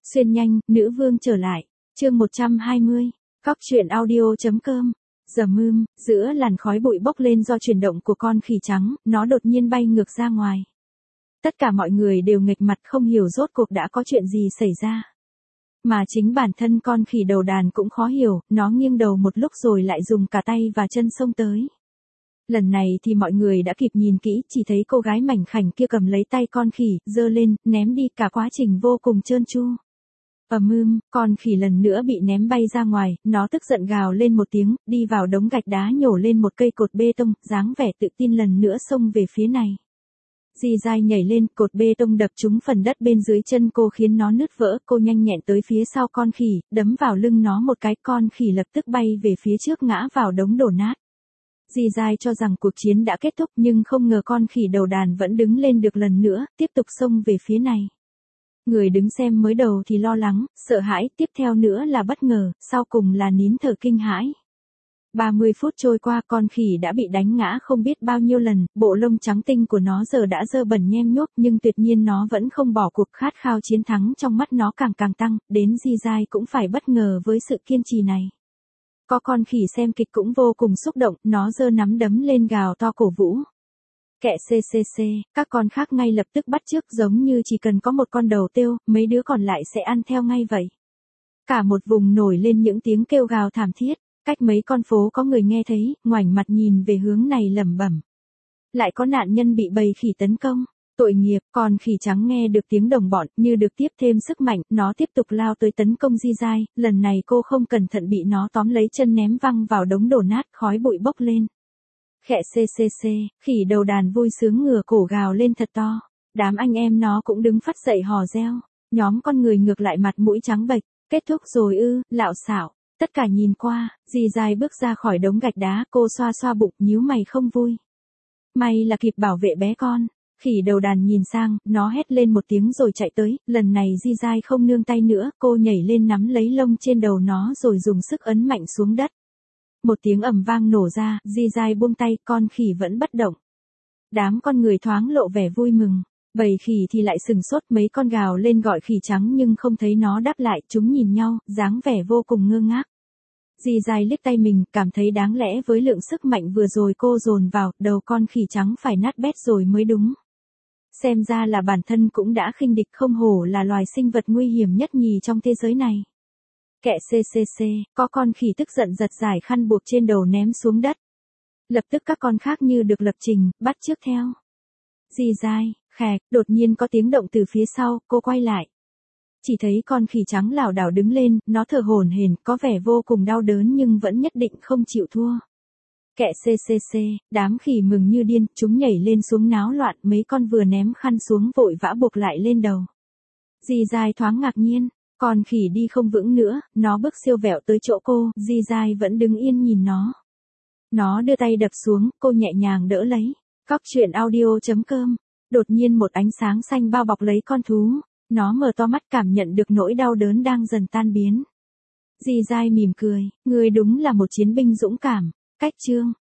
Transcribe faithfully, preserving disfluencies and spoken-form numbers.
Xuyên nhanh, nữ vương trở lại. Chương một trăm hai mươi. Cóc truyện audio.com. Giờ mưm, giữa làn khói bụi bốc lên do chuyển động của con khỉ trắng, nó đột nhiên bay ngược ra ngoài. Tất cả mọi người đều nghịch mặt không hiểu rốt cuộc đã có chuyện gì xảy ra. Mà chính bản thân con khỉ đầu đàn cũng khó hiểu, nó nghiêng đầu một lúc rồi lại dùng cả tay và chân xông tới. Lần này thì mọi người đã kịp nhìn kỹ, chỉ thấy cô gái mảnh khảnh kia cầm lấy tay con khỉ, giơ lên, ném đi, cả quá trình vô cùng trơn tru. Ầm ưm, con khỉ lần nữa bị ném bay ra ngoài, nó tức giận gào lên một tiếng, đi vào đống gạch đá nhổ lên một cây cột bê tông, dáng vẻ tự tin lần nữa xông về phía này. Dì dai nhảy lên, cột bê tông đập trúng phần đất bên dưới chân cô khiến nó nứt vỡ, cô nhanh nhẹn tới phía sau con khỉ, đấm vào lưng nó một cái, con khỉ lập tức bay về phía trước ngã vào đống đổ nát. Dì dai cho rằng cuộc chiến đã kết thúc nhưng không ngờ con khỉ đầu đàn vẫn đứng lên được lần nữa, tiếp tục xông về phía này. Người đứng xem mới đầu thì lo lắng, sợ hãi, tiếp theo nữa là bất ngờ, sau cùng là nín thở kinh hãi. ba mươi phút trôi qua, con khỉ đã bị đánh ngã không biết bao nhiêu lần, bộ lông trắng tinh của nó giờ đã dơ bẩn nhem nhuốc nhưng tuyệt nhiên nó vẫn không bỏ cuộc, khát khao chiến thắng trong mắt nó càng càng tăng, đến Dì dai cũng phải bất ngờ với sự kiên trì này. Có con khỉ xem kịch cũng vô cùng xúc động, nó giơ nắm đấm lên gào to cổ vũ. Kẹ xê xê xê, các con khác ngay lập tức bắt chước, giống như chỉ cần có một con đầu tiêu, mấy đứa còn lại sẽ ăn theo ngay vậy. Cả một vùng nổi lên những tiếng kêu gào thảm thiết, cách mấy con phố có người nghe thấy, ngoảnh mặt nhìn về hướng này lẩm bẩm. Lại có nạn nhân bị bầy khỉ tấn công, tội nghiệp. Con khỉ trắng nghe được tiếng đồng bọn, như được tiếp thêm sức mạnh, nó tiếp tục lao tới tấn công Dì dai, lần này cô không cẩn thận bị nó tóm lấy chân ném văng vào đống đổ nát, khói bụi bốc lên. Khẹ xê xê xê, khỉ đầu đàn vui sướng ngửa cổ gào lên thật to. Đám anh em nó cũng đứng phắt dậy hò reo. Nhóm con người ngược lại mặt mũi trắng bệch. Kết thúc rồi ư, lạo xạo. Tất cả nhìn qua, Dì dai bước ra khỏi đống gạch đá, cô xoa xoa bụng, nhíu mày không vui. May là kịp bảo vệ bé con. Khỉ đầu đàn nhìn sang, nó hét lên một tiếng rồi chạy tới, lần này Dì dai không nương tay nữa, cô nhảy lên nắm lấy lông trên đầu nó rồi dùng sức ấn mạnh xuống đất. Một tiếng ầm vang nổ ra, Dì dai buông tay, con khỉ vẫn bất động. Đám con người thoáng lộ vẻ vui mừng, bầy khỉ thì lại sừng sốt, mấy con gào lên gọi khỉ trắng nhưng không thấy nó đáp lại, chúng nhìn nhau, dáng vẻ vô cùng ngơ ngác. Dì dai liếc tay mình, cảm thấy đáng lẽ với lượng sức mạnh vừa rồi cô dồn vào, đầu con khỉ trắng phải nát bét rồi mới đúng. Xem ra là bản thân cũng đã khinh địch, không hổ là loài sinh vật nguy hiểm nhất nhì trong thế giới này. Kẹ xê xê xê, có con khỉ tức giận giật giải khăn buộc trên đầu ném xuống đất. Lập tức các con khác như được lập trình, bắt chước theo. Dì dai, khẹt, đột nhiên có tiếng động từ phía sau, cô quay lại. Chỉ thấy con khỉ trắng lảo đảo đứng lên, nó thở hổn hển, có vẻ vô cùng đau đớn nhưng vẫn nhất định không chịu thua. Kẹ xê xê xê, đám khỉ mừng như điên, chúng nhảy lên xuống náo loạn, mấy con vừa ném khăn xuống vội vã buộc lại lên đầu. Dì dai thoáng ngạc nhiên. Con khỉ đi không vững nữa, nó bước siêu vẹo tới chỗ cô, Dì dai vẫn đứng yên nhìn nó. Nó đưa tay đập xuống, cô nhẹ nhàng đỡ lấy. Cóc truyện audio.com. Đột nhiên một ánh sáng xanh bao bọc lấy con thú. Nó mở to mắt cảm nhận được nỗi đau đớn đang dần tan biến. Dì dai mỉm cười, người đúng là một chiến binh dũng cảm. Cách chương.